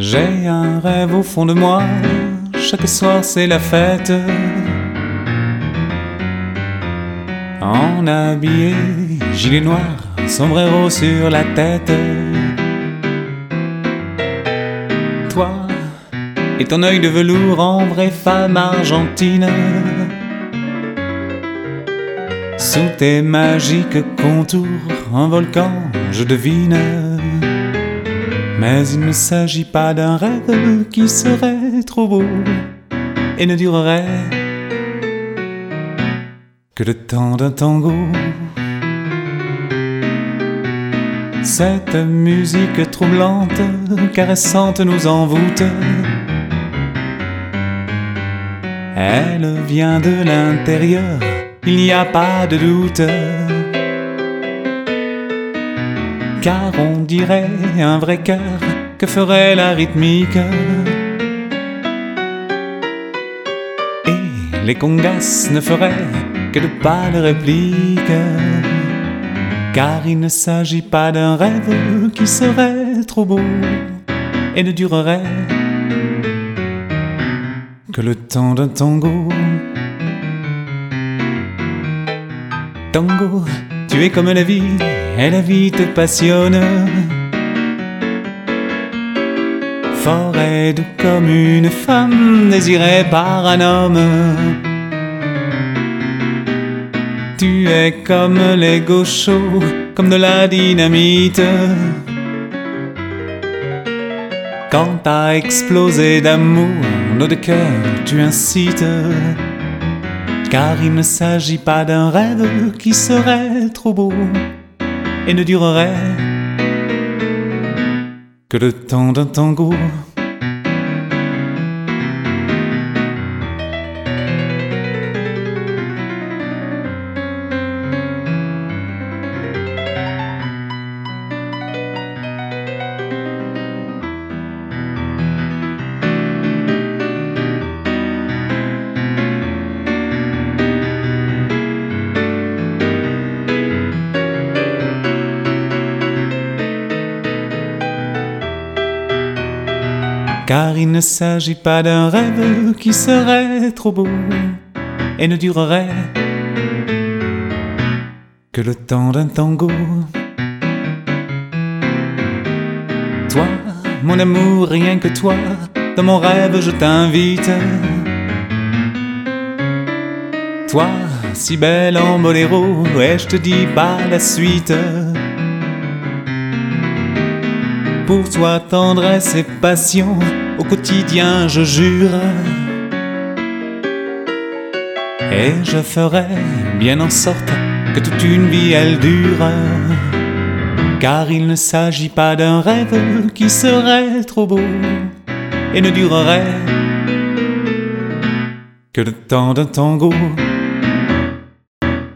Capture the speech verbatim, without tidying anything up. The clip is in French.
J'ai un rêve au fond de moi, chaque soir c'est la fête. En habillé, gilet noir, sombrero sur la tête. Toi et ton œil de velours en vraie femme argentine, sous tes magiques contours, un volcan je devine. Mais il ne s'agit pas d'un rêve qui serait trop beau et ne durerait que le temps d'un tango. Cette musique troublante, caressante nous envoûte. Elle vient de l'intérieur, il n'y a pas de doute. Car on dirait un vrai cœur que ferait la rythmique. Et les congas ne feraient que de pâles répliques. Car il ne s'agit pas d'un rêve qui serait trop beau et ne durerait que le temps d'un tango. Tango, tu es comme la vie, et la vie te passionne. Fort et doux comme une femme désirée par un homme. Tu es comme les gauchos, comme de la dynamite. Quand t'as explosé d'amour, nos deux cœurs tu incites. Car il ne s'agit pas d'un rêve qui serait trop beau et ne durerait que le temps d'un tango. Car il ne s'agit pas d'un rêve qui serait trop beau et ne durerait que le temps d'un tango. Toi, mon amour, rien que toi, dans mon rêve je t'invite. Toi, si belle en boléro, et je te dis pas la suite. Pour toi, tendresse et passion, au quotidien je jure. Et je ferai bien en sorte que toute une vie elle dure. Car il ne s'agit pas d'un rêve qui serait trop beau et ne durerait que le temps d'un tango.